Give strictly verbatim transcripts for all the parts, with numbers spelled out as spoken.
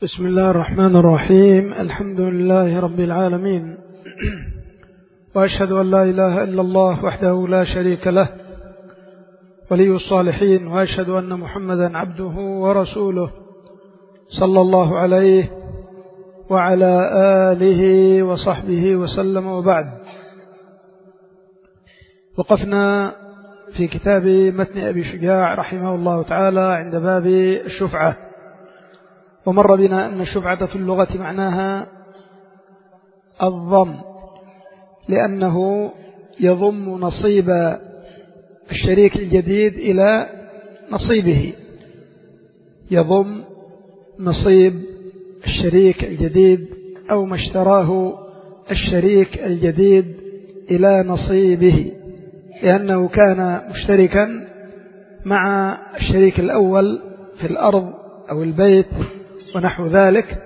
بسم الله الرحمن الرحيم. الحمد لله رب العالمين، وأشهد أن لا إله إلا الله وحده لا شريك له ولي الصالحين، وأشهد أن محمدا عبده ورسوله صلى الله عليه وعلى آله وصحبه وسلم. وبعد، وقفنا في كتاب متن أبي شجاع رحمه الله تعالى عند باب الشفعة، ومر بنا أن الشفعة في اللغة معناها الضم، لأنه يضم نصيب الشريك الجديد إلى نصيبه، يضم نصيب الشريك الجديد أو ما اشتراه الشريك الجديد إلى نصيبه، لأنه كان مشتركا مع الشريك الأول في الأرض أو البيت ونحو ذلك،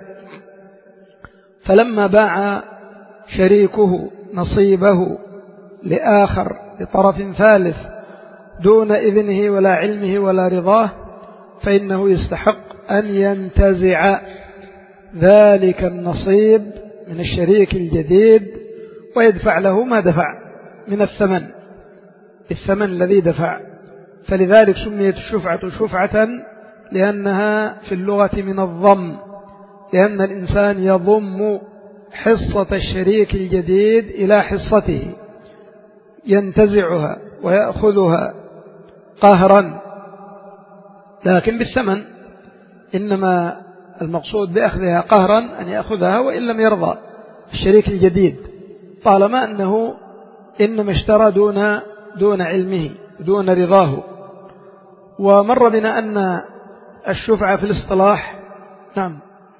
فلما باع شريكه نصيبه لآخر لطرف ثالث دون إذنه ولا علمه ولا رضاه، فإنه يستحق أن ينتزع ذلك النصيب من الشريك الجديد ويدفع له ما دفع من الثمن، الثمن الذي دفع. فلذلك سميت الشفعة شفعة، لأنها في اللغة من الضم، لأن الإنسان يضم حصة الشريك الجديد إلى حصته، ينتزعها ويأخذها قهرا لكن بالثمن، إنما المقصود بأخذها قهرا أن يأخذها وإن لم يرضى الشريك الجديد، طالما أنه إنما اشترى دون دون علمه دون رضاه. ومر بنا أن الشفعة في الاصطلاح نعم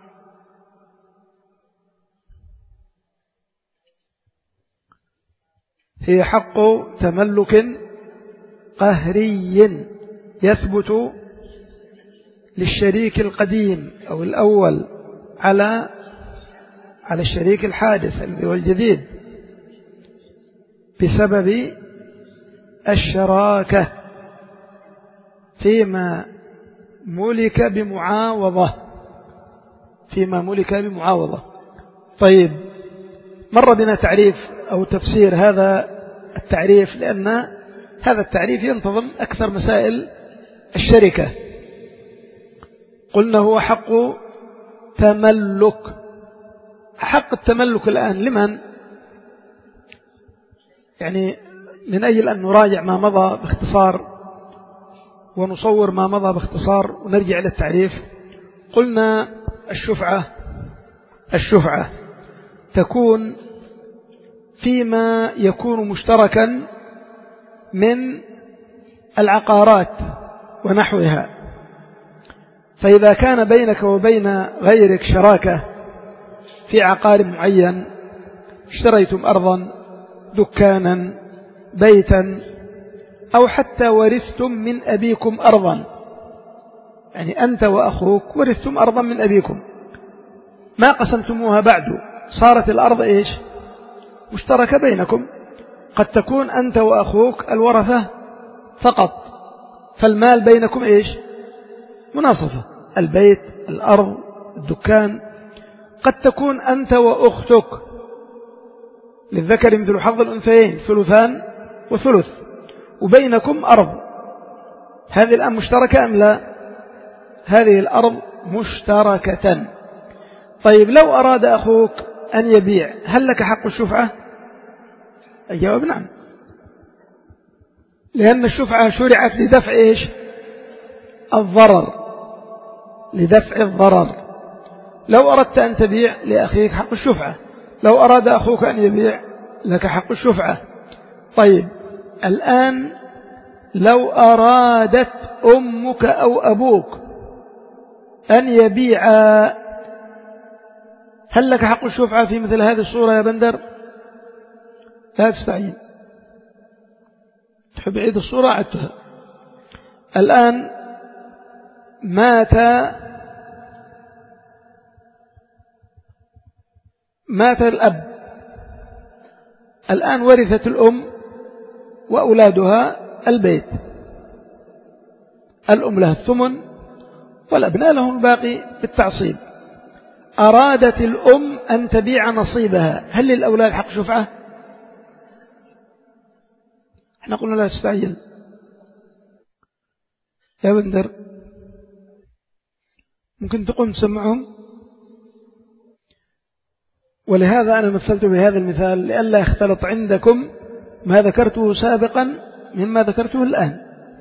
هي حق تملك قهري يثبت للشريك القديم أو الأول على على الشريك الحادث الذي هو الجديد بسبب الشراكة فيما ملك بمعاوضة فيما ملك بمعاوضة. طيب، مر بنا تعريف أو تفسير هذا التعريف، لأن هذا التعريف ينتظم أكثر مسائل الشركة. قلنا هو حق تملك. حق التملك الآن لمن؟ يعني من أجل أن نراجع ما مضى باختصار ونصور ما مضى باختصار ونرجع إلى التعريف. قلنا الشفعة الشفعة تكون فيما يكون مشتركا من العقارات ونحوها، فإذا كان بينك وبين غيرك شراكة في عقار معين، اشتريتم أرضا دكانا بيتا أو حتى ورثتم من أبيكم أرضا، يعني أنت وأخوك ورثتم أرضا من أبيكم ما قسمتموها بعد، صارت الأرض إيش؟ مشتركة بينكم. قد تكون أنت وأخوك الورثة فقط، فالمال بينكم إيش؟ مناصفة، البيت الأرض الدكان. قد تكون أنت وأختك للذكر مثل حظ الأنثيين ثلثان وثلث، وبينكم أرض، هذه الآن مشتركة أم لا؟ هذه الأرض مشتركة. طيب، لو أراد أخوك أن يبيع، هل لك حق الشفعة؟ الجواب نعم، لأن الشفعة شرعت لدفع إيش؟ الضرر، لدفع الضرر. لو أردت أن تبيع لأخيك حق الشفعة، لو أراد أخوك أن يبيع لك حق الشفعة. طيب، الآن لو أرادت أمك أو أبوك أن يبيعا، هل لك حق الشفعة في مثل هذه الصورة يا بندر؟ لا تستعين، تحب عيد الصورة عدتها. الآن مات مات الأب، الآن ورثت الأم وأولادها البيت، الأم لها الثمن والأبناء لهم الباقي بالتعصيب. أرادت الأم أن تبيع نصيبها، هل للأولاد حق شفعة؟ احنا قلنا لا تستعجل يا بندر، ممكن تقوم تسمعهم. ولهذا أنا مثلت بهذا المثال لئلا يختلط عندكم ما ذكرته سابقا مما ذكرته الآن،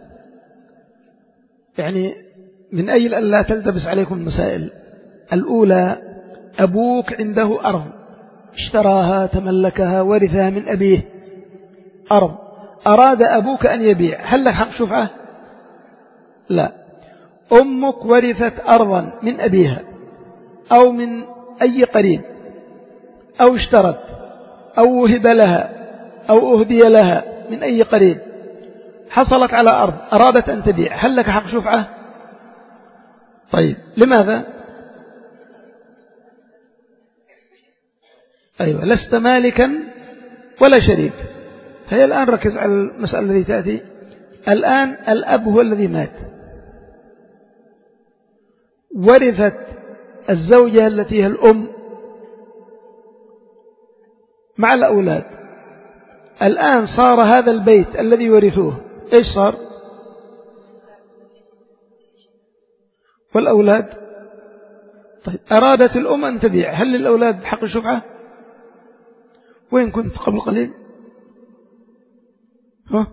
يعني من أجل أن لا تلتبس عليكم المسائل. الأولى أبوك عنده أرض اشتراها تملكها ورثها من أبيه، أرض أراد أبوك أن يبيع، هل لك حق شفعة؟ لا. أمك ورثت أرضا من أبيها أو من أي قريب، أو اشترت أو وهب لها أو أهدي لها من أي قريب، حصلت على أرض أرادت أن تبيع، هل لك حق شفعة؟ طيب لماذا؟ أيوة، لست مالكا ولا شريك. هي الآن ركز على المسألة التي تأتي الآن. الأب هو الذي مات، ورثت الزوجة التي هي الأم مع الأولاد. الآن صار هذا البيت الذي ورثوه إيش صار؟ والأولاد. طيب أرادت الأم أن تبيع، هل للأولاد حق الشفعة؟ وين كنت قبل قليل؟ ها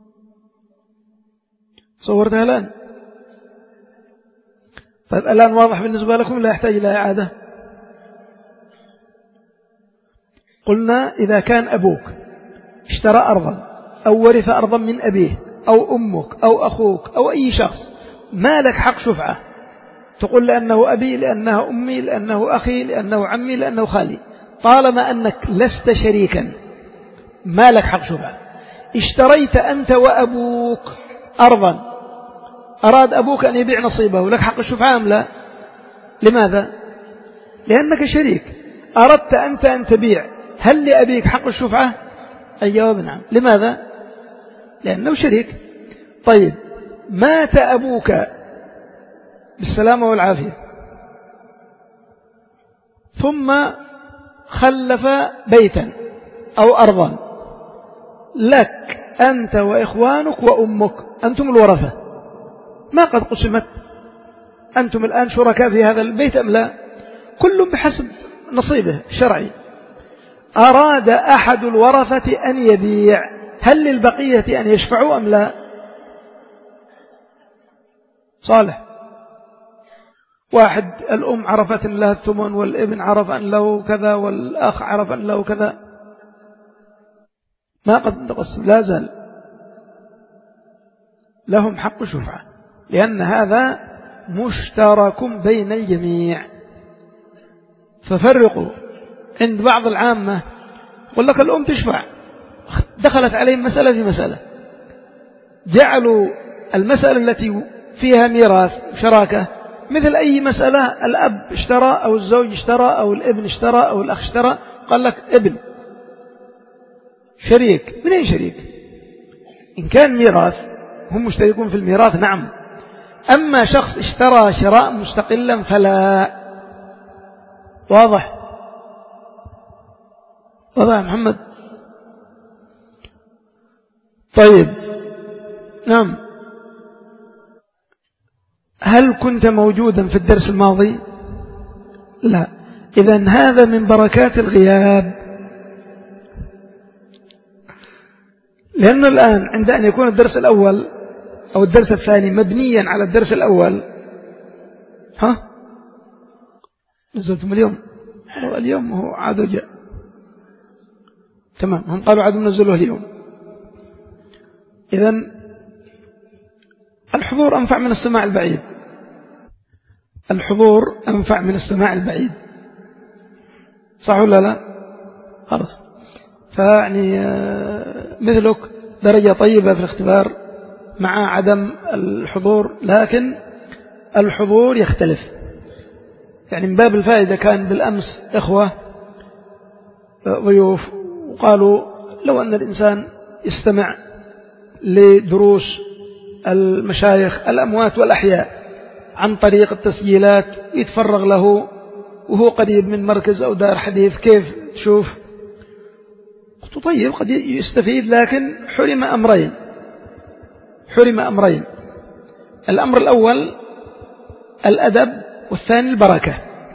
صورتها الآن؟ طيب الآن واضح بالنسبة لكم لا يحتاج إلى إعادة؟ قلنا إذا كان أبوك اشترى أرضا أو ورث أرضا من أبيه أو أمك أو أخوك أو أي شخص، ما لك حق شفعة. تقول لأنه أبي، لأنه أمي، لأنه أخي، لأنه عمي، لأنه خالي، طالما أنك لست شريكا ما لك حق شفعة. اشتريت أنت وأبوك أرضا، أراد أبوك أن يبيع نصيبه، لك حق الشفعة أم لا؟ لماذا؟ لأنك شريك. أردت أنت أن تبيع، هل لأبيك حق الشفعة؟ الجواب نعم. لماذا؟ لأنه شريك. طيب مات أبوك بالسلامة والعافية ثم خلف بيتا أو أرضا، لك أنت وإخوانك وأمك، أنتم الورثة، ما قد قسمت، أنتم الآن شركاء في هذا البيت أم لا؟ كل بحسب نصيبه الشرعي. أراد أحد الورثة أن يبيع، هل للبقية أن يشفعوا أم لا؟ صالح، واحد الأم عرفت أن لها الثمن، والابن عرف أن له كذا، والأخ عرف أن له كذا، ما قد تقسم، لا زال لهم حق شفعة، لأن هذا مشترك بين الجميع. ففرقوا. عند بعض العامة يقول لك الأم تشفع، دخلت عليهم مسألة في مسألة، جعلوا المسألة التي فيها ميراث شراكة مثل أي مسألة، الأب اشترى أو الزوج اشترى أو الابن اشترى أو الأخ اشترى، قال لك ابن شريك. من أي شريك؟ إن كان ميراث هم مشتركون في الميراث نعم، أما شخص اشترى شراء مستقلا فلا. واضح؟ واضح يا محمد؟ طيب نعم. هل كنت موجودا في الدرس الماضي؟ لا. إذن هذا من بركات الغياب، لأنه الآن عند أن يكون الدرس الأول أو الدرس الثاني مبنيا على الدرس الأول، ها نزلتم اليوم؟ اليوم هو عاد جاء تمام، هم قالوا عاد ننزله اليوم. إذن الحضور أنفع من السماع البعيد، الحضور أنفع من السماع البعيد، صح ولا لا؟ خلاص. فيعني مثلك درجة طيبة في الاختبار مع عدم الحضور، لكن الحضور يختلف. يعني من باب الفائدة كان بالأمس إخوة ضيوف وقالوا لو أن الإنسان يستمع لدروس المشايخ الأموات والأحياء عن طريق التسجيلات يتفرغ له وهو قريب من مركز أو دار حديث كيف تشوف؟ قلت طيب قد يستفيد، لكن حرم أمرين حرم أمرين الأمر الأول الأدب، والثاني البركة.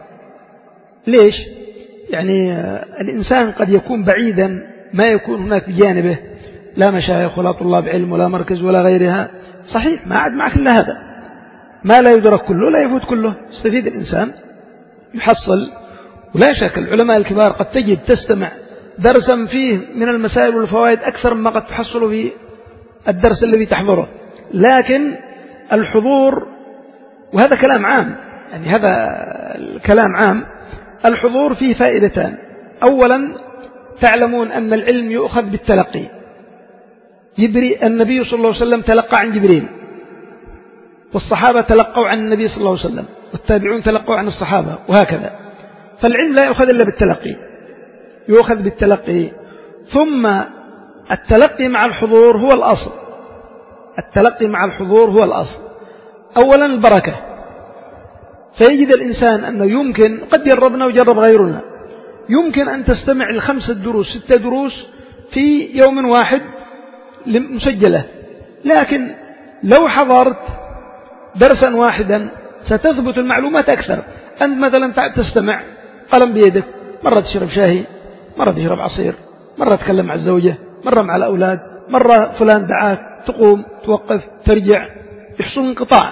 ليش؟ يعني الإنسان قد يكون بعيدا، ما يكون هناك بجانبه لا مشايخ ولا طلاب علم ولا مركز ولا غيرها، صحيح ما عاد معك إلا هذا، ما لا يدرك كله لا يفوت كله، يستفيد الإنسان يحصل. ولا شك العلماء الكبار قد تجد تستمع درسا فيه من المسائل والفوائد أكثر مما قد تحصل في الدرس الذي تحضره، لكن الحضور، وهذا كلام عام، يعني هذا الكلام عام، الحضور فيه فائدتان. أولا تعلمون أن العلم يؤخذ بالتلقي، جبريل النبي صلى الله عليه وسلم تلقى عن جبريل، والصحابة تلقوا عن النبي صلى الله عليه وسلم، والتابعون تلقوا عن الصحابة، وهكذا. فالعلم لا يؤخذ إلا بالتلقي، يؤخذ بالتلقي. ثم التلقي مع الحضور هو الأصل، التلقي مع الحضور هو الأصل. أولا البركة، فيجد الإنسان أنه يمكن، قد جربنا وجرب غيرنا، يمكن أن تستمع لخمسة دروس ستة دروس في يوم واحد مسجلة، لكن لو حضرت درسا واحدا ستثبت المعلومات أكثر. أنت مثلا تستمع قلم بيدك، مرة تشرب شاهي، مرة تشرب عصير، مرة تكلم مع الزوجة، مرة مع الأولاد، مرة فلان دعاك، تقوم توقف ترجع، يحصل انقطاع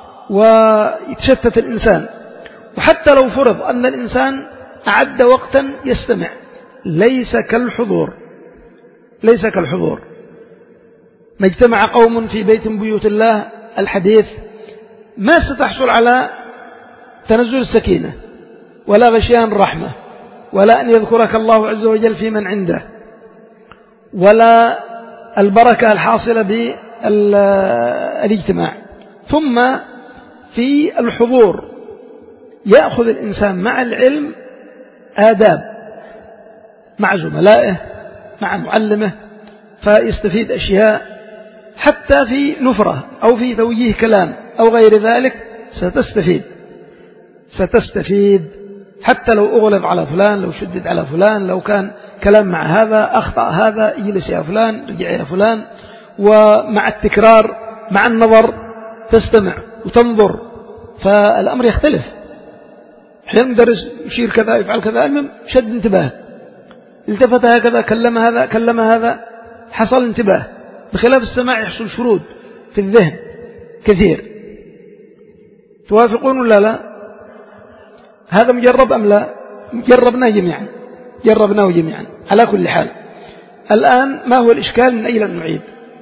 ويتشتت الإنسان. وحتى لو فرض أن الإنسان أعد وقتا يستمع، ليس كالحضور، ليس كالحضور. ما اجتمع قوم في بيت من بيوت الله الحديث ما ستحصل على تنزل السكينة ولا غشيان الرحمة ولا أن يذكرك الله عز وجل في من عنده ولا البركة الحاصلة بالاجتماع. ثم في الحضور يأخذ الإنسان مع العلم آداب مع زملائه مع معلمه، فيستفيد أشياء حتى في نفرة أو في توجيه كلام أو غير ذلك ستستفيد ستستفيد حتى لو أغلب على فلان، لو شدد على فلان، لو كان كلام مع هذا أخطأ هذا، اجلس يا فلان، رجع يا فلان. ومع التكرار مع النظر تستمع وتنظر، فالأمر يختلف. حين مدرس يشير كذا يفعل كذا، المهم شد انتباه، التفت هكذا، كلم هذا كلم هذا، حصل انتباه. بخلاف السماع يحصل شرود في الذهن كثير. توافقون ولا لا؟ هذا مجرب أم لا؟ جربناه جميعا، جربناه جميعا. على كل حال الآن ما هو الإشكال من أين نعيد؟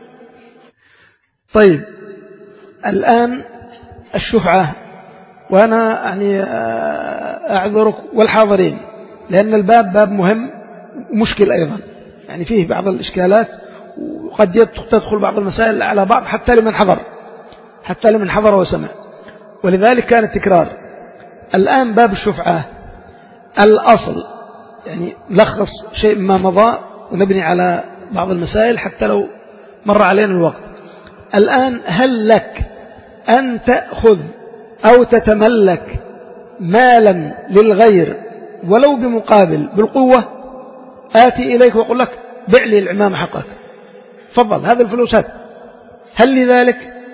طيب الآن الشفعة، وأنا يعني أعذرك والحاضرين لأن الباب باب مهم ومشكل أيضا، يعني فيه بعض الإشكالات وقد تدخل بعض المسائل على بعض حتى لمن حضر حتى لمن حضر وسمع، ولذلك كان التكرار. الآن باب الشفعة الأصل، يعني نلخص شيء ما مضى ونبني على بعض المسائل حتى لو مر علينا الوقت. الآن هل لك أن تأخذ أو تتملك مالا للغير ولو بمقابل بالقوة؟ آتي إليك وأقول لك بع لي العمامة حقك، تفضل هذا الفلوس هات، هل لي ذلك؟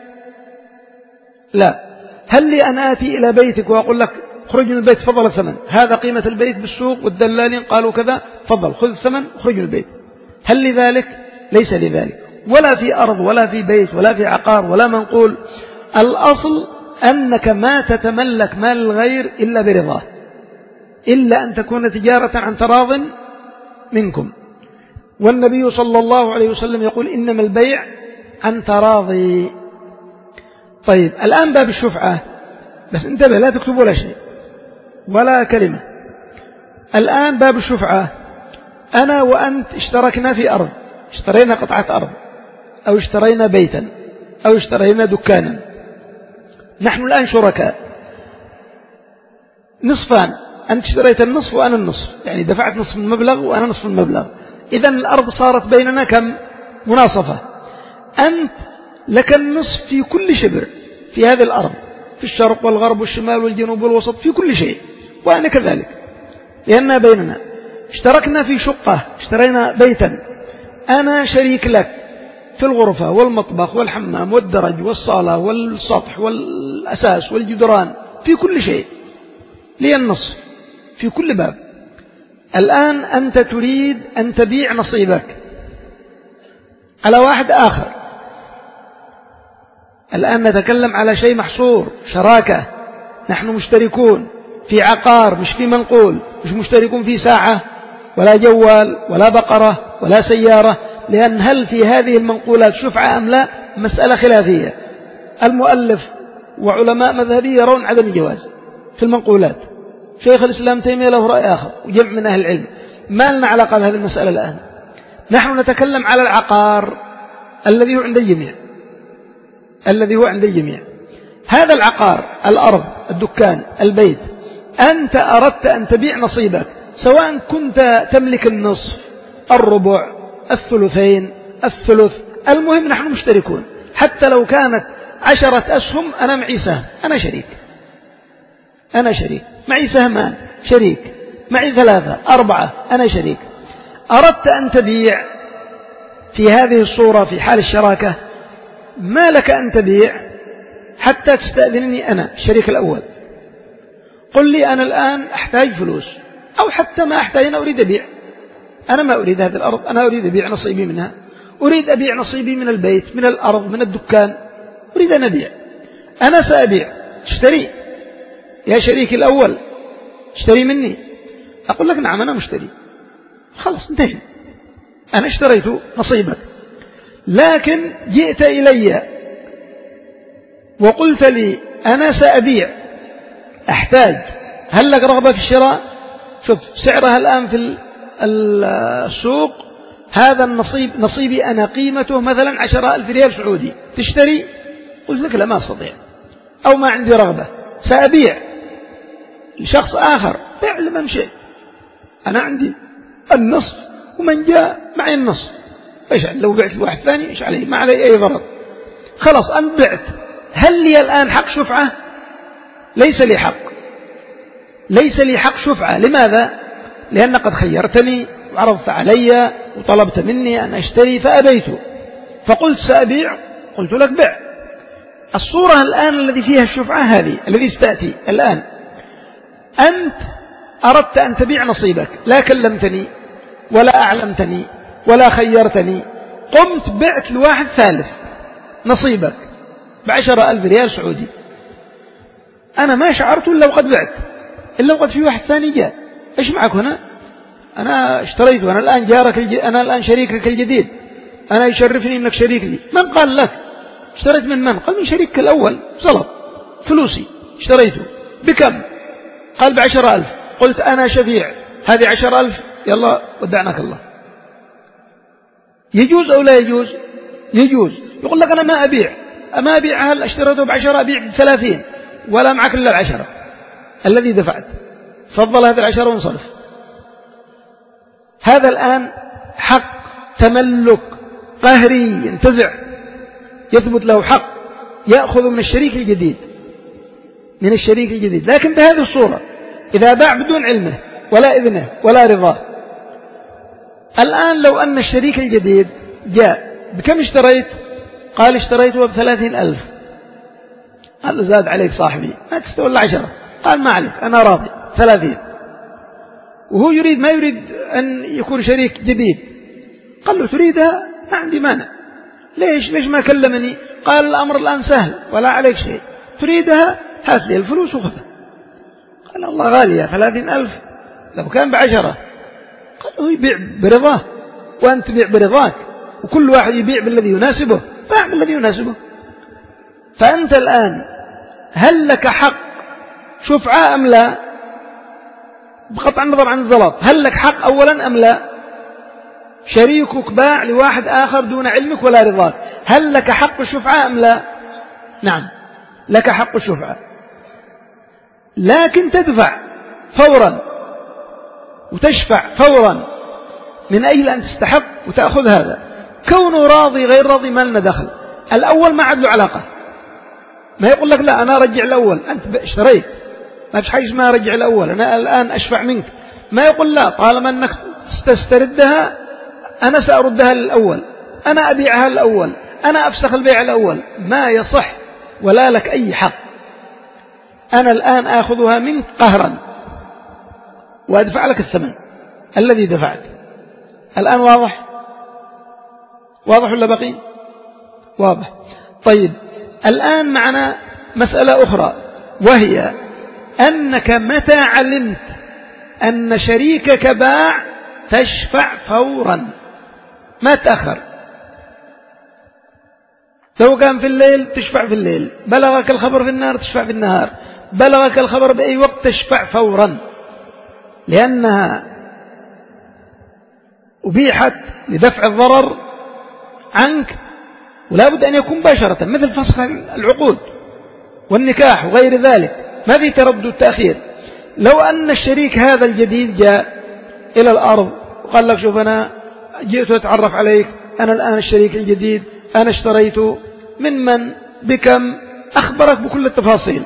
لا. هل لي أن آتي إلى بيتك وأقول لك خرج من البيت، تفضل الثمن، هذا قيمة البيت بالسوق والدلالين قالوا كذا، تفضل خذ الثمن خرج من البيت، هل لي ذلك؟ ليس لي ذلك، ولا في أرض ولا في بيت ولا في عقار ولا منقول. الأصل أنك ما تتملك مال الغير إلا برضاه، إلا أن تكون تجارة عن تراض منكم. والنبي صلى الله عليه وسلم يقول إنما البيع عن تراضي. طيب الآن باب الشفعة، بس انتبه لا تكتبوا ولا شيء ولا كلمة. الآن باب الشفعة، أنا وأنت اشتركنا في أرض، اشترينا قطعة أرض أو اشترينا بيتا أو اشترينا دكانا، نحن الآن شركاء نصفان، أنت اشتريت النصف وأنا النصف، يعني دفعت نصف المبلغ وأنا نصف المبلغ، إذن الأرض صارت بيننا كم؟ مناصفة. أنت لك النصف في كل شبر في هذه الأرض، في الشرق والغرب والشمال والجنوب والوسط، في كل شيء، وأنا كذلك، لأننا بيننا اشتركنا في شقة، اشترينا بيتا، أنا شريك لك في الغرفة والمطبخ والحمام والدرج والصالة والسطح والأساس والجدران، في كل شيء لي النصف في كل باب. الآن أنت تريد أن تبيع نصيبك على واحد آخر. الآن نتكلم على شيء محصور، شراكة، نحن مشتركون في عقار مش في منقول، مش مشتركون في ساعة ولا جوال ولا بقرة ولا سيارة، لأن هل في هذه المنقولات شفعة أم لا مسألة خلافية. المؤلف وعلماء مذهبي يرون عدم الجواز في المنقولات، شيخ الإسلام تيمية له رأي آخر وجمع من أهل العلم. ما لنا علاقة بهذه المسألة الآن، نحن نتكلم على العقار الذي هو عند الجميع، الذي هو عند الجميع. هذا العقار، الأرض، الدكان، البيت، أنت أردت أن تبيع نصيبك، سواء كنت تملك النصف، الربع، الثلثين، الثلث، المهم نحن مشتركون. حتى لو كانت عشرة أسهم أنا معي سهم، أنا شريك، أنا شريك، معي سهمان شريك، معي ثلاثة أربعة أنا شريك. أردت أن تبيع في هذه الصورة في حال الشراكة، ما لك أن تبيع حتى تستأذنني أنا الشريك الأول. قل لي أنا الآن أحتاج فلوس، أو حتى ما أحتاج، أنا أريد أبيع، أنا ما أريد هذه الأرض، أنا أريد أبيع نصيبي منها، أريد أبيع نصيبي من البيت، من الأرض، من الدكان، أريد أن أبيع، أنا سأبيع، اشتري يا شريكي الأول، اشتري مني. أقول لك نعم أنا مشتري، خلاص انتهي، أنا اشتريت نصيبك. لكن جئت إلي وقلت لي أنا سأبيع، أحتاج، هل لك رغبة في الشراء؟ شوف سعرها الآن في السوق، هذا النصيب نصيبي أنا قيمته مثلا عشرة ألف ريال سعودي، تشتري؟ قلت لك لا ما أستطيع، أو ما عندي رغبة، سأبيع لشخص آخر، بيع لمن شئ، أنا عندي النصف ومن جاء معي النصف، إيش لو بعت لواحد ثاني إيش عليه؟ ما علي أي ضرر، خلاص أنا بعت. هل لي الآن حق شفعة؟ ليس لي حق، ليس لي حق شفعة. لماذا؟ لأن قد خيرتني وعرضت علي وطلبت مني أن أشتري فأبيت، فقلت سأبيع، قلت لك بيع. الصورة الآن الذي فيها الشفعة هذه الذي ستأتي الآن، أنت أردت أن تبيع نصيبك، لا كلمتني ولا أعلمتني ولا خيرتني، قمت بعت لواحد ثالث نصيبك بعشرة ألف ريال سعودي، أنا ما شعرت إلا وقد بعت، إلا وقد في واحد ثاني جاء، إيش معك هنا؟ أنا اشتريت، وأنا الآن جارك الج... أنا الآن شريكك الجديد، أنا يشرفني أنك شريك لي. من قال لك؟ اشتريت من من؟ قال من شريكك الأول، زلط فلوسي اشتريته بكم؟ قال بعشرة ألف، قلت أنا شفيع، هذه عشرة ألف، يلا ودعناك الله. يجوز أو لا يجوز؟ يجوز. يقول لك أنا ما أبيع، أما أبيع، هل اشتريته بعشرة أبيع بثلاثين ولا معك إلا العشرة الذي دفعت، فضل هذه العشرة وانصرف. هذا الآن حق تملك قهري ينتزع، يثبت له حق، يأخذ من الشريك الجديد، من الشريك الجديد، لكن بهذه الصورة، إذا باع بدون علمه ولا إذنه ولا رضاه. الآن لو أن الشريك الجديد جاء، بكم اشتريت؟ قال اشتريته بثلاثين ألف. قال زاد عليك صاحبي، ما تستوى إلا عشرة. قال ما عليك، أنا راضي ثلاثين. وهو يريد، ما يريد أن يكون شريك جديد. قال له تريدها؟ ما عندي مانع. ليش ليش ما كلمني؟ قال الأمر الآن سهل ولا عليك شيء، تريدها هات لي الفلوس وخذها. قال الله غالية ثلاثين ألف، لو كان بعشرة. قال له يبيع برضاه وأنت تبيع برضاك، وكل واحد يبيع بالذي يناسبه، باع بالذي يناسبه. فأنت الآن هل لك حق شفعة أم لا؟ بقطع النظر عن الزلط، هل لك حق أولا أم لا؟ شريكك باع لواحد آخر دون علمك ولا رضاك، هل لك حق الشفعة أم لا؟ نعم لك حق الشفعة، لكن تدفع فورا وتشفع فورا من أجل أن تستحق وتأخذ هذا. كونه راضي غير راضي ما لنا دخل، الأول ما عاد له علاقة، ما يقول لك لا أنا أرجع الأول، أنت اشتريت ما فيش حاجة اسمها رجع الأول، أنا الآن أشفع منك. ما يقول لا، طالما أنك تستردها أنا سأردها للأول، أنا أبيعها الأول، أنا أفسخ البيع الأول. ما يصح ولا لك أي حق. أنا الآن آخذها منك قهرا وأدفع لك الثمن الذي دفعت. الآن واضح؟ واضح ولا بقي؟ واضح. طيب الآن معنا مسألة أخرى، وهي أنك متى علمت أن شريكك باع تشفع فورا، ما تأخر. لو كان في الليل تشفع في الليل، بلغك الخبر في النهار تشفع في النهار، بلغك الخبر بأي وقت تشفع فورا، لأنها أبيحت لدفع الضرر عنك، ولا بد أن يكون مباشرة، مثل فسخ العقود والنكاح وغير ذلك، ما في تردد تأخير. لو أن الشريك هذا الجديد جاء إلى الأرض وقال لك شوف أنا جئت أتعرف عليك، أنا الآن الشريك الجديد، أنا اشتريت من من بكم، أخبرك بكل التفاصيل،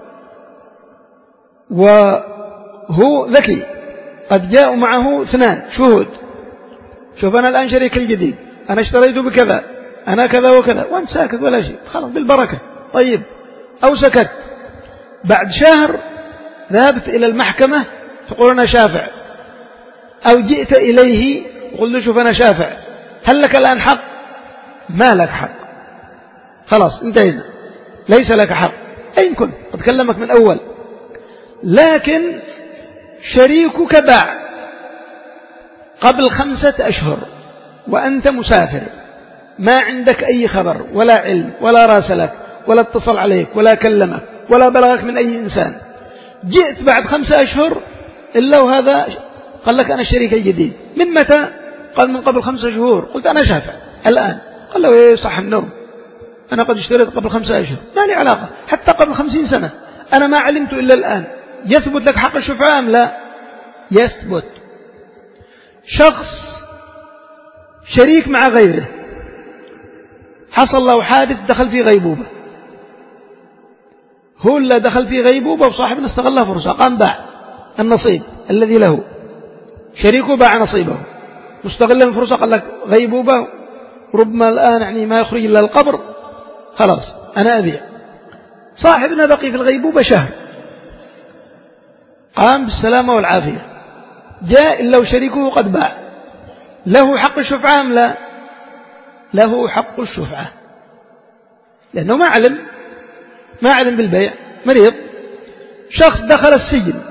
وهو ذكي، قد جاء معه اثنان شهود، شوف أنا الآن شريك الجديد، أنا اشتريت بكذا، أنا كذا وكذا، وأنت ساكت ولا شيء، خلاص بالبركة. طيب أو سكت، بعد شهر ذهبت إلى المحكمة تقول أنا شافع، أو جئت إليه وقل له شوف أنا شافع، هل لك الآن حق؟ ما لك حق، خلاص انتهينا، ليس لك حق أين كنت، قد كلمك من أول. لكن شريكك باع قبل خمسة أشهر وأنت مسافر، ما عندك أي خبر ولا علم ولا راسلك ولا اتصل عليك ولا كلمك ولا بلغك من أي إنسان، جئت بعد خمسة أشهر إلا وهذا قال لك أنا الشريك الجديد، من متى؟ قال من قبل خمسة شهور، قلت أنا شافع الآن، قال له إيه صح النوم، أنا قد اشتريت قبل خمسة أشهر، ما لي علاقة، حتى قبل خمسين سنة أنا ما علمت إلا الآن. يثبت لك حق الشفعة أم لا؟ يثبت. شخص شريك مع غيره، حصل له حادث دخل في غيبوبة، هو اللي دخل في غيبوبة وصاحبنا استغلها فرصة، قام باع النصيب الذي له، شريكه باع نصيبه مستغلا فرصة، قال لك غيبوبة ربما الآن يعني ما يخرج إلا القبر، خلاص أنا أبيع. صاحبنا بقي في الغيبوبة شهر، قام بالسلامة والعافية، جاء إلا وشريكه قد باع، له حق الشفعة أم لا؟ له حق الشفعة، لأنه ما علم ما علم بالبيع، مريض. شخص دخل السجن،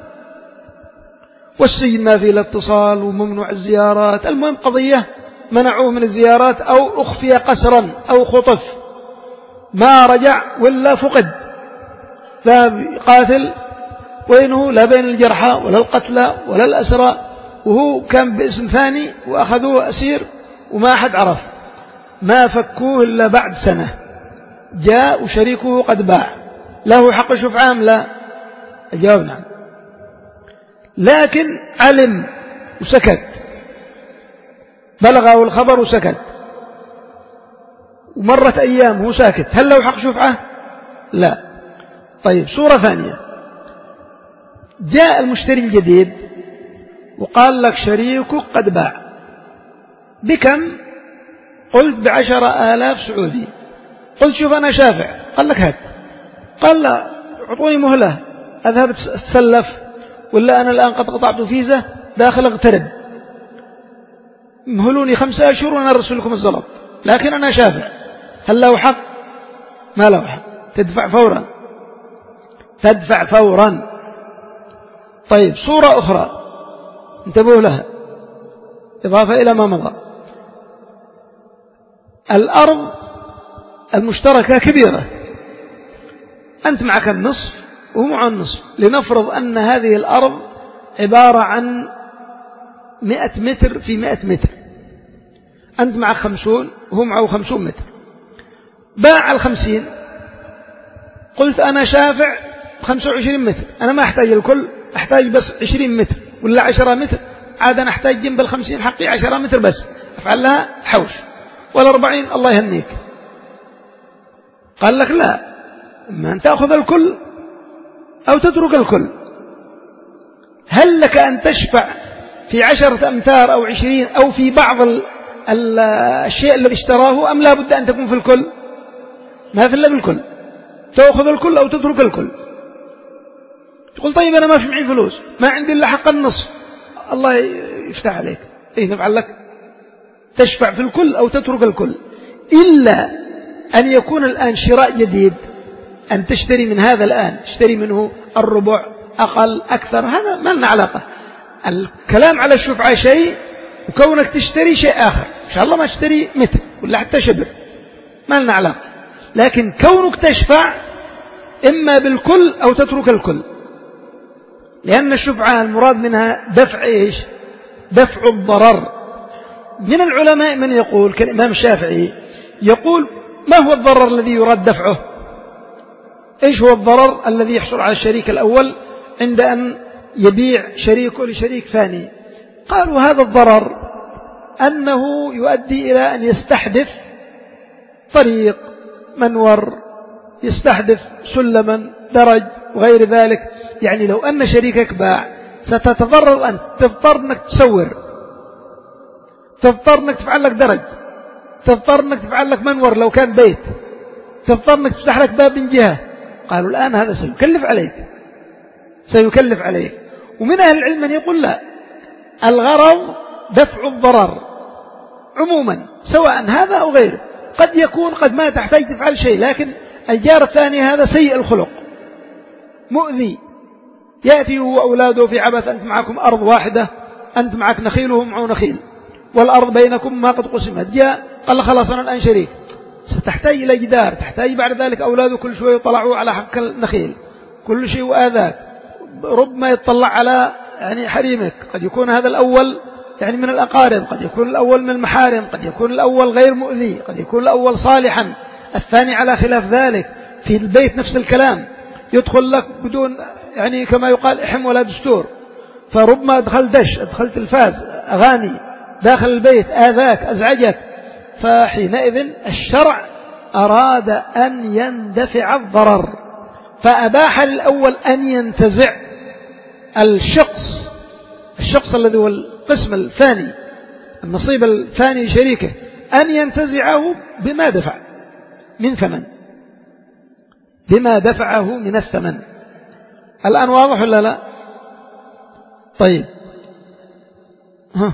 والسجن ما فيه الاتصال وممنوع الزيارات، المهم قضية منعوه من الزيارات أو أخفي قسرا أو خطف، ما رجع ولا فقد، ذهب قاتل وينه لا بين الجرحى ولا القتلى ولا الأسرى، وهو كان باسم ثاني وأخذوه أسير وما أحد عرف، ما فكوه إلا بعد سنة، جاء وشريكه قد باع، له حق الشفعة أم لا؟ الجواب نعم. لكن علم وسكت، بلغه الخبر وسكت، ومرت أيام وهو ساكت، هل له حق شفعة؟ لا. طيب صورة ثانية، جاء المشتري الجديد وقال لك شريكك قد باع بكم؟ قلت بعشرة آلاف سعودي، قلت شوف أنا شافع، قال لك هات، قال لا اعطوني مهلة أذهب أتسلف، ولا أنا الآن قد قطعت فيزة داخل اغترب، مهلوني خمسة أشهر وأنا أرسل لكم الزلط، لكن أنا شافع، هل له حق؟ ما له حق، تدفع فورا، تدفع فورا. طيب صورة أخرى انتبهوا لها إضافة إلى ما مضى، الأرض المشتركة كبيرة، أنت معك النصف وهو معه النصف، لنفرض أن هذه الأرض عبارة عن مئة متر في مئة متر، أنت معك خمسون وهو معه خمسون متر، باع الخمسين، قلت أنا شافع خمسة وعشرين متر، أنا ما أحتاج الكل، أحتاج بس عشرين متر ولا عشرة متر، عاد أنا أحتاج جنب الخمسين حقي عشرة متر بس، أفعل لها حوش، والأربعين الله يهنيك. قال لك لا، ما أنت أخذ الكل أو تترك الكل. هل لك أن تشفع في عشرة أمتار أو عشرين أو في بعض ال ال الشيء الذي اشتراه، أم لا بد أن تكون في الكل؟ ما في إلا بالكل، تأخذ الكل أو تترك الكل. تقول طيب أنا ما في معي فلوس، ما عندي إلا حق النصف، الله يفتح عليك، إيه نفعل لك؟ تشفع في الكل أو تترك الكل، إلا أن يكون الآن شراء جديد، أن تشتري من هذا الآن، تشتري منه الربع أقل أكثر، هذا ما لنا علاقة. الكلام على الشفعة شيء، وكونك تشتري شيء آخر، إن شاء الله ما تشتري متر ولا حتى شبر، ما لنا علاقة. لكن كونك تشفع إما بالكل أو تترك الكل، لأن الشفعة المراد منها دفع إيش؟ دفع الضرر. من العلماء من يقول كالإمام الشافعي يقول ما هو الضرر الذي يراد دفعه؟ إيش هو الضرر الذي يحصل على الشريك الأول عند أن يبيع شريكه لشريك ثاني؟ قالوا هذا الضرر أنه يؤدي إلى أن يستحدث طريق، منور، يستحدث سلما، درج وغير ذلك. يعني لو أن شريكك باع ستتضرر أنت، تضطر أنك تسور، تضطر أنك تفعل لك درج، تضطر أنك تفعل لك منور لو كان بيت، تضطر أنك تفتح لك باب من جهة. قالوا الآن هذا سيكلف عليك، سيكلف عليك. ومن أهل العلم من يقول لا، الغرض دفع الضرر عموما سواء هذا أو غيره. قد يكون قد ما تحتاج تفعل شيء، لكن الجار الثاني هذا سيء الخلق، مؤذي، يأتي وأولاده في عبث، أنت معكم أرض واحدة، أنت معك نخيل وهم معه نخيل، والأرض بينكم ما قد قسمت، جاء قال خلاص أنا الآن شريك، ستحتاج إلى جدار، تحتاج بعد ذلك أولاده كل شوية يطلعوا على حق النخيل، كل شيء وآذاك، ربما يطلع على يعني حريمك، قد يكون هذا الأول يعني من الأقارب، قد يكون الأول من المحارم، قد يكون الأول غير مؤذي، قد يكون الأول صالحا، الثاني على خلاف ذلك. في البيت نفس الكلام، يدخل لك بدون يعني كما يقال إحم ولا دستور، فربما أدخل دش، أدخل تلفاز، أغاني داخل البيت، آذاك، أزعجك. فحينئذ الشرع أراد أن يندفع الضرر، فأباح للأول أن ينتزع الشخص الشخص الذي هو القسم الثاني، النصيب الثاني لشريكه، أن ينتزعه بما دفع من ثمن، بما دفعه من الثمن. الآن واضح ولا لا؟ طيب ها.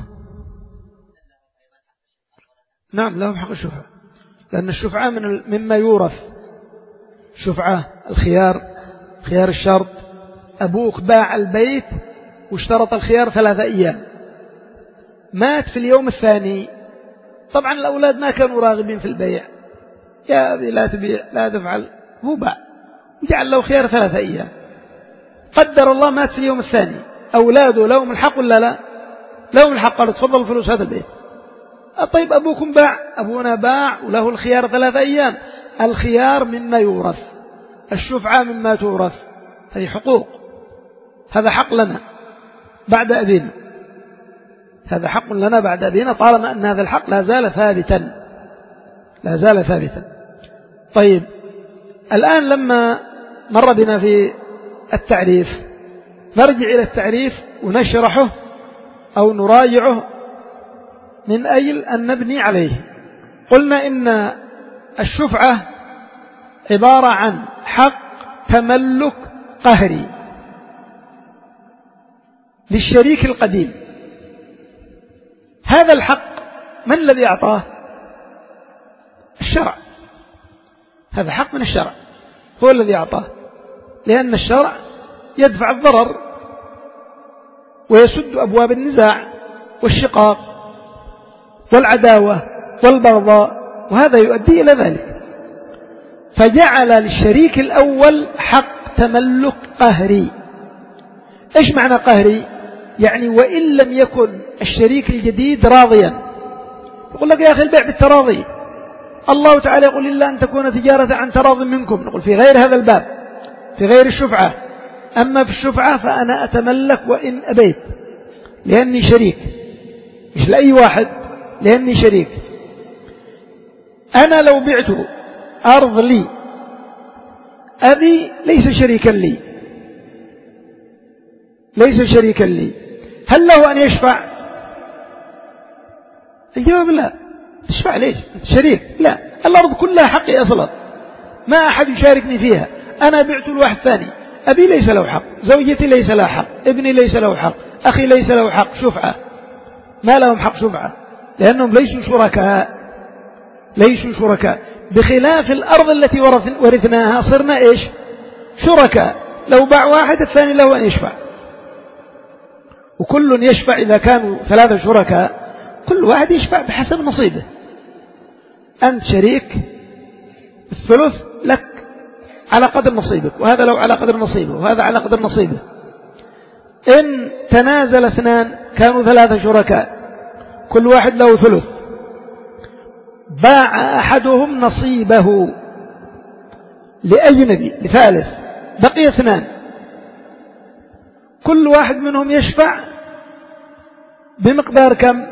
نعم له حق الشفعة، لأن الشفعة من مما يورث. شفعة الخيار، خيار الشرط، أبوك باع البيت واشترط الخيار ثلاثة أيام، مات في اليوم الثاني، طبعا الأولاد ما كانوا راغبين في البيع، يا أبي لا تبيع لا تفعل، هو باع وجعل له خيار ثلاثة أيام، قدر الله مات في اليوم الثاني، أولاده لهم الحق ولا لا؟ لهم الحق، قالوا تفضل فلوس هذا البيت. طيب أبوكم باع، أبونا باع وله الخيار ثلاثة أيام. الخيار مما يورث، الشفعة مما تورث، هذه حقوق، هذا حق لنا بعد أبينا، هذا حق لنا بعد أبينا، طالما أن هذا الحق لا زال ثابتا، لا زال ثابتا. طيب الآن لما مر بنا في التعريف، نرجع إلى التعريف ونشرحه أو نراجعه من أجل أن نبني عليه. قلنا إن الشفعة عبارة عن حق تملك قهري للشريك القديم. هذا الحق من الذي أعطاه؟ الشرع، هذا حق من الشرع، هو الذي أعطاه، لأن الشرع يدفع الضرر ويسد أبواب النزاع والشقاق والعداوة والبغضاء، وهذا يؤدي إلى ذلك. فجعل للشريك الأول حق تملك قهري. إيش معنى قهري؟ يعني وإن لم يكن الشريك الجديد راضيا، يقول لك يا أخي البيع بالتراضي، الله تعالى يقول إلا أن تكون تجارة عن تراض منكم، نقول في غير هذا الباب، في غير الشفعة. أما في الشفعة فأنا أتملك وإن أبيت، لأني شريك، مش لأي واحد، لأني شريك. أنا لو بعت أرض لي، أبي ليس شريكا لي، ليس شريكا لي، هل له أن يشفع؟ الجواب لا. تشفع ليش؟ شريك؟ لا، الأرض كلها حقي أصلا، ما أحد يشاركني فيها، أنا بعت الواحد ثاني، أبي ليس له حق، زوجتي ليس لها حق، ابني ليس له حق، أخي ليس له حق شفعة، ما لهم حق شفعة لأنهم ليسوا شركاء، ليسوا شركاء، بخلاف الأرض التي ورثناها صرنا إيش؟ شركاء، لو باع واحد الثاني له أن يشفع، وكل يشفع إذا كانوا ثلاثة شركاء كل واحد يشفع بحسب نصيبه. أنت شريك، الثلث لك على قدر نصيبك، وهذا لو على قدر نصيبه، وهذا على قدر نصيبه. إن تنازل اثنان كانوا ثلاثة شركاء كل واحد له ثلث، باع أحدهم نصيبه لأجنبي لثالث، بقي اثنان، كل واحد منهم يشفع بمقدار كم؟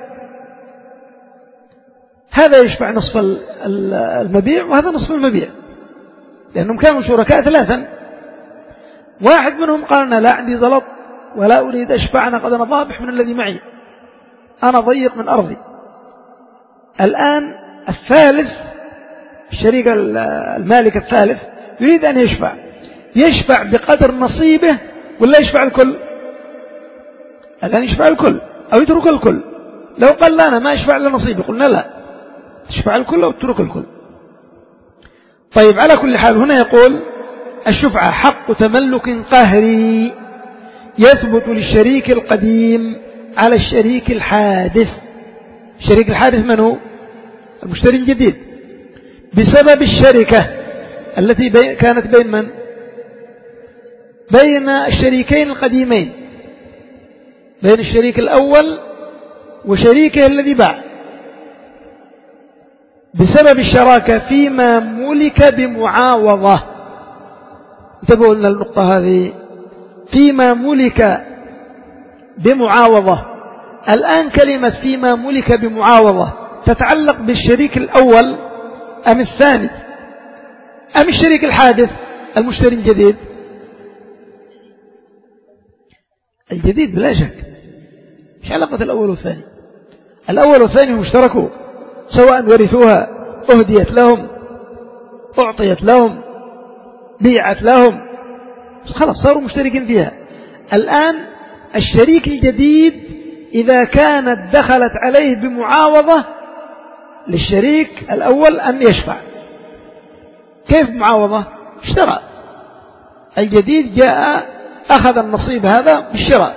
هذا يشفع نصف المبيع وهذا نصف المبيع، لأنهم كانوا شركاء ثلاثا. واحد منهم قال أنا لا عندي زلط ولا أريد أشفع، أنا قد أنا ضابح من الذي معي، أنا ضيق من أرضي. الآن الثالث الشريك المالك الثالث يريد أن يشفع، يشفع بقدر نصيبه ولا يشفع الكل؟ الآن يشفع الكل أو يترك الكل. لو قال لا أنا ما أشفع لنصيبي قلنا لا، تشفع الكل أو تترك الكل. طيب على كل حال هنا يقول الشفعة حق تملك قهري يثبت للشريك القديم على الشريك الحادث. الشريك الحادث من هو؟ المشتري الجديد، بسبب الشركة التي بي كانت بين من؟ بين الشريكين القديمين، بين الشريك الأول وشريكه الذي باع، بسبب الشراكة فيما ملك بمعاوضة. انتبهوا لنا النقطة هذه، فيما ملك بمعاوضة. الآن كلمة فيما ملك بمعاوضة تتعلق بالشريك الأول أم الثاني أم الشريك الحادث المشتري الجديد؟ الجديد بلا شك، مش علاقة الأول والثاني. الأول والثاني مشتركوا، سواء ورثوها، أهديت لهم، أعطيت لهم، بيعت لهم، خلاص صاروا مشتركين فيها. الآن الشريك الجديد إذا كانت دخلت عليه بمعاوضة للشريك الأول أن يشفع. كيف معاوضة؟ اشترى، الجديد جاء أخذ النصيب هذا بالشراء.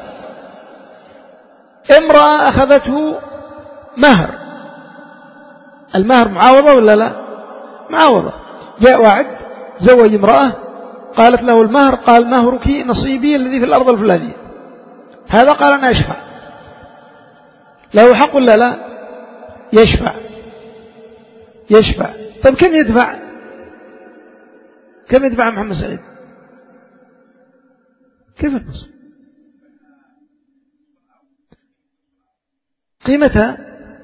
امرأة أخذته مهر، المهر معاوضة ولا لا؟ معاوضة. جاء واحد زوج امرأة قالت له المهر، قال مهرك نصيبي الذي في الأرض الفلانية، هذا قال أنا أشفع، له حق ولا لا؟ يشفع، يشفع. طيب كم يدفع؟ كم يدفع محمد سعيد؟ كيف النص؟ قيمتها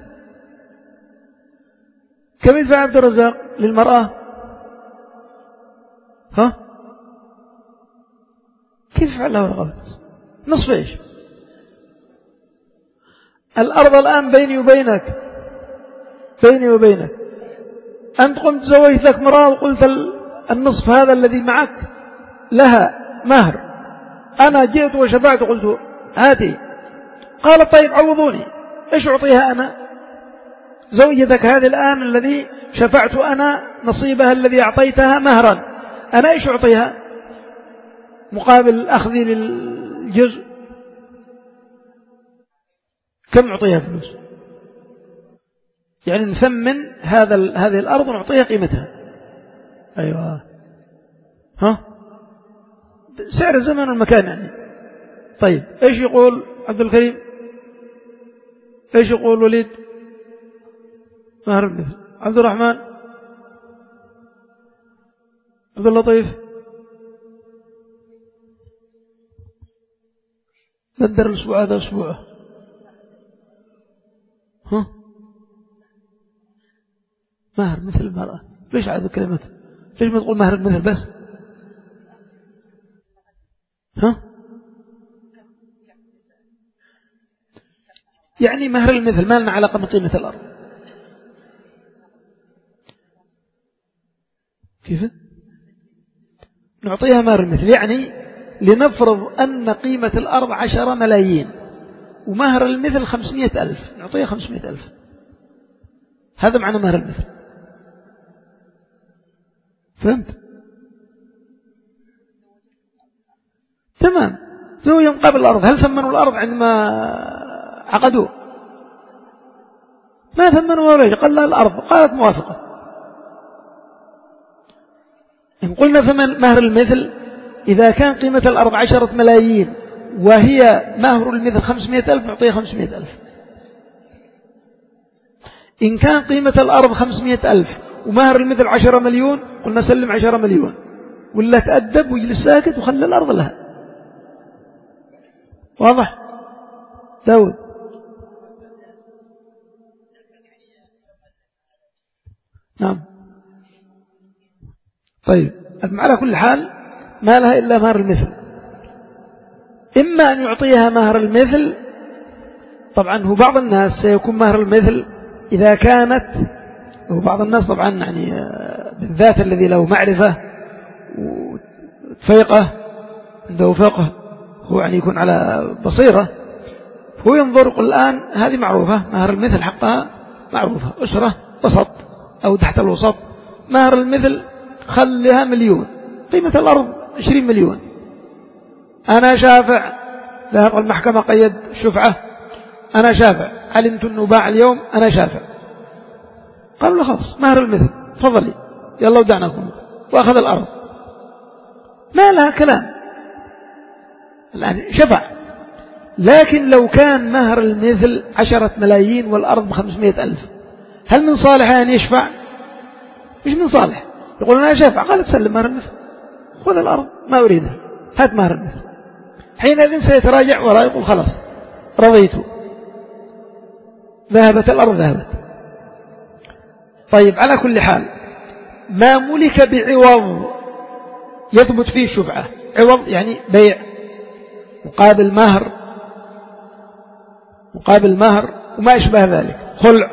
كم يدفع عبد الرزاق للمرأة؟ ها؟ كيف يفعل له رغبة؟ نصف ايش؟ الأرض الآن بيني وبينك، بيني وبينك، أنت قمت زوجت لك مرأة وقلت النصف هذا الذي معك لها مهر، أنا جئت وشفعت وقلت هاتي، قالت طيب عوضوني، إيش أعطيها أنا؟ زوجتك هذه الآن الذي شفعت أنا نصيبها الذي أعطيتها مهرا، أنا إيش أعطيها مقابل أخذي للجزء؟ كم أعطيها فلوس؟ يعني نثمن هذا هذه الأرض ونعطيها قيمتها. أيوة، ها سعر الزمن والمكان يعني. طيب إيش يقول عبد الكريم؟ إيش يقول وليد؟ مهر المثل. عبد الرحمن؟ عبد اللطيف؟ ندر الأسبوع هذا أسبوعه. ها مهر مثل المرأة، ليش عاد كلمة؟ ليش ما تقول مهر المثل بس؟ ها يعني مهر المثل ما لنا علاقة بقيمة الأرض. كيف نعطيها مهر المثل؟ يعني لنفرض أن قيمة الأرض عشرة ملايين ومهر المثل خمسمائة ألف، نعطيها خمسمائة ألف. هذا معنى مهر المثل. فهمت؟ تمام. زوجة مقابل الأرض، هل ثمنوا الأرض عندما عقدوا؟ ما ثمنوا ولا شيء، قال لا الأرض، قالت موافقة. إن قلنا ثمن مهر المثل إذا كان قيمة الأرض عشرة ملايين وهي مهر المثل خمسمائة ألف نعطيها خمسمائة ألف. إن كان قيمة الأرض خمسمائة ألف ومهر المثل عشرة مليون قلنا سلم عشرة مليون، ولا تأدب ويجلس ساكت وخلى الأرض لها. واضح داود؟ نعم. طيب على كل حال ما لها إلا مهر المثل. إما أن يعطيها مهر المثل، طبعا هو بعض الناس سيكون مهر المثل إذا كانت، وبعض الناس طبعا يعني بالذات الذي له معرفة وفيقه عنده فقه هو يعني يكون على بصيرة، هو ينظر يقول الآن هذه معروفة مهر المثل حقها معروفة، أسرة وسط أو تحت الوسط، مهر المثل خليها مليون، قيمة الأرض عشرين مليون. أنا شافع، ذهب المحكمة قيد الشفعة، أنا شافع، علمت أنه باع اليوم، أنا شافع. قالوا له خلاص مهر المثل تفضلي يلا ودعناكم، وأخذ الأرض. ما لها كلام الآن شفع. لكن لو كان مهر المثل عشرة ملايين والأرض بخمسمائة ألف، هل من صالحه أن يشفع؟ مش من صالح. يقول أنا شافع، قالت سلم مهر المثل، خذ الأرض ما أريدها، هات مهر المثل. حينئذ سيتراجع وراء يقول خلاص رضيت، ذهبت الأرض ذهبت. طيب على كل حال ما ملك بعوض يثبت فيه الشفعة. عوض يعني بيع مقابل مهر، مقابل مهر وما أشبه ذلك، خلع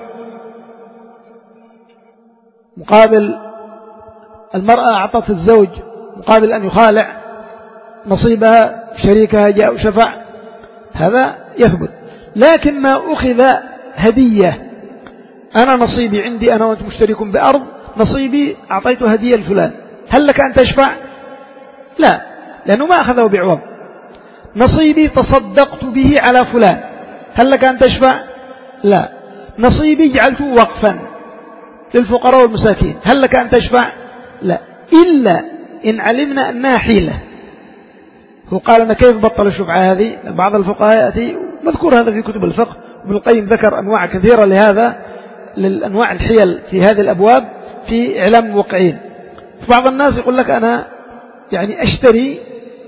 مقابل المرأة أعطت الزوج مقابل أن يخالع نصيبها، شريكها جاء وشفع، هذا يثبت. لكن ما أخذ هدية، أنا نصيبي عندي أنا وأنت مشترك بأرض، نصيبي أعطيته هدية لفلان، هل لك أن تشفع؟ لا، لأنه ما أخذه بعوض. نصيبي تصدقت به على فلان، هل لك أن تشفع؟ لا. نصيبي جعلته وقفا للفقراء والمساكين، هل لك أن تشفع؟ لا، إلا إن علمنا أنها حيلة. هو قال أنا كيف بطل الشفعة هذه؟ بعض الفقهاء يأتي مذكور هذا في كتب الفقه، وابن القيم ذكر أنواع كثيرة لهذا، للأنواع الحيل في هذه الأبواب في إعلام الموقعين. بعض الناس يقول لك أنا يعني أشتري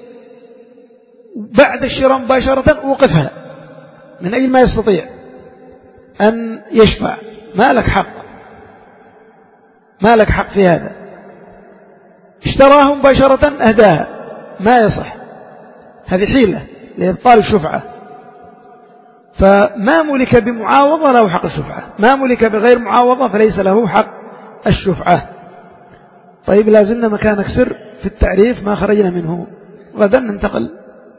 بعد الشراء مباشرة أوقفها من أجل ما يستطيع أن يشفع. ما لك حق، ما لك حق في هذا. اشتراه مباشرة أهداها، ما يصح، هذه حيلة لإبطال الشفعة. فما ملك بمعاوضة له حق الشفعة، ما ملك بغير معاوضة فليس له حق الشفعة. طيب لازلنا مكانك سر في التعريف ما خرجنا منه، غدا ننتقل.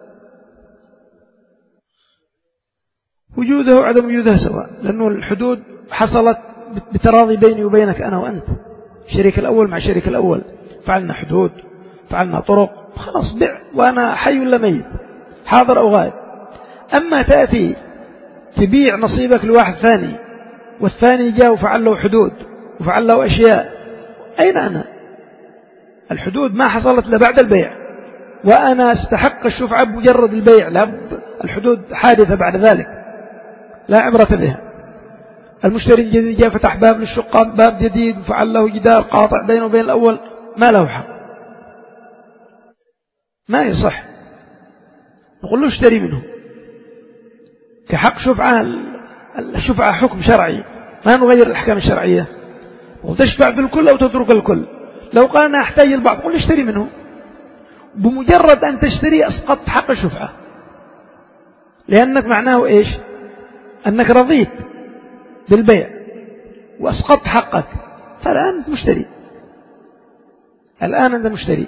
وجوده وعدم وجوده سواء، لأنه الحدود حصلت بتراضي بيني وبينك أنا وأنت، الشريك الأول مع الشريك الأول، فعلنا حدود، فعلنا طرق، خلاص بيع، وأنا حي ولا ميت، حاضر أو غائب. أما تأتي تبيع نصيبك لواحد ثاني، والثاني جاء وفعل له حدود وفعل له أشياء، أين أنا؟ الحدود ما حصلت إلا بعد البيع، وأنا استحق الشفعة بمجرد البيع، لا الحدود حادثة بعد ذلك لا عبرة بها. المشتري الجديد جاء فتح باب للشقة، باب جديد وفعل له جدار قاطع بينه وبين الأول، ما له حق، ما يصح نقول له اشتري منه كحق شفعة. الشفعة حكم شرعي، ما نغير الأحكام الشرعية، وتشفع بالكل أو تترك الكل. لو قال أنا أحتاج البعض قل اشتري منه، بمجرد أن تشتري أسقط حق الشفعة، لأنك معناه إيش؟ أنك رضيت بالبيع وأسقطت حقك، فالآن أنت مشتري، الآن أنت مشتري.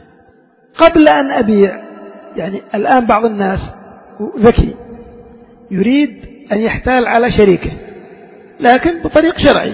قبل أن أبيع، يعني الآن بعض الناس ذكي يريد أن يحتال على شريكه لكن بطريق شرعي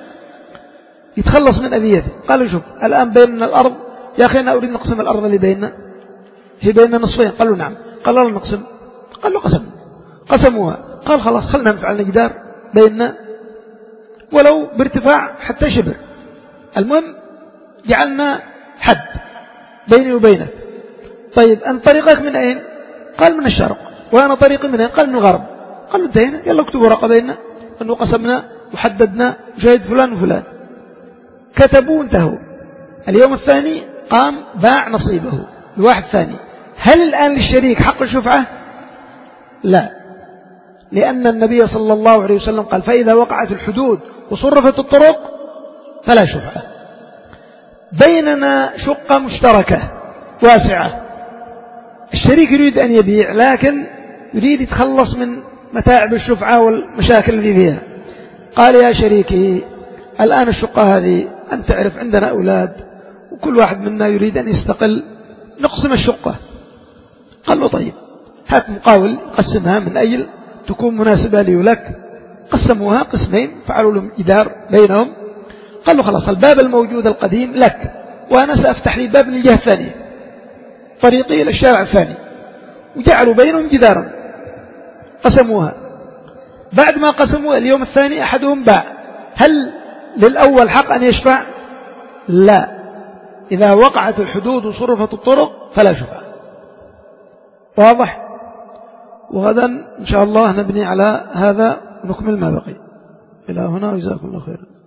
يتخلص من أذيته. قال شوف الآن بيننا الأرض، يا أخي أنا أريد نقسم الأرض اللي بيننا، هي بيننا نصفين. قالوا نعم. قال لا نقسم. قال له قسم. قسموها. قال خلاص خلنا نفعل جدار بيننا ولو بارتفاع حتى شبر، المهم جعلنا حد بيني وبينك. طيب أنت طريقك من أين؟ قال من الشرق. وأنا طريقي من أين؟ قال من الغرب. قال له انتهينا، يلا اكتبوا ورقة بيننا أنه قسمنا وحددنا وشهد فلان وفلان. كتبوا انتهوا. اليوم الثاني قام باع نصيبه لواحد ثاني. هل الآن للشريك حق الشفعة؟ لا، لأن النبي صلى الله عليه وسلم قال فإذا وقعت الحدود وصرفت الطرق فلا شفعة. بيننا شقة مشتركة واسعة، الشريك يريد أن يبيع لكن يريد يتخلص من متاعب الشفعة والمشاكل اللي فيها. قال يا شريكي الآن الشقة هذه أنت تعرف عندنا أولاد وكل واحد منا يريد أن يستقل، نقسم الشقة. قال له طيب هات مقاول قسمها من أجل تكون مناسبة لي ولك. قسموها قسمين، فعلوا لهم جدار بينهم. قال له خلاص الباب الموجود القديم لك وأنا سأفتح لي باب من الجهة الثانية طريقي إلى الشارع الثاني، وجعلوا بينهم جدارا. قسموها. بعد ما قسموا اليوم الثاني أحدهم باع. هل للأول حق أن يشفع؟ لا، إذا وقعت الحدود وصرفت الطرق فلا شفع. واضح؟ وغدا إن شاء الله نبني على هذا ونكمل ما بقي. إلى هنا وجزاكم الله خيرا.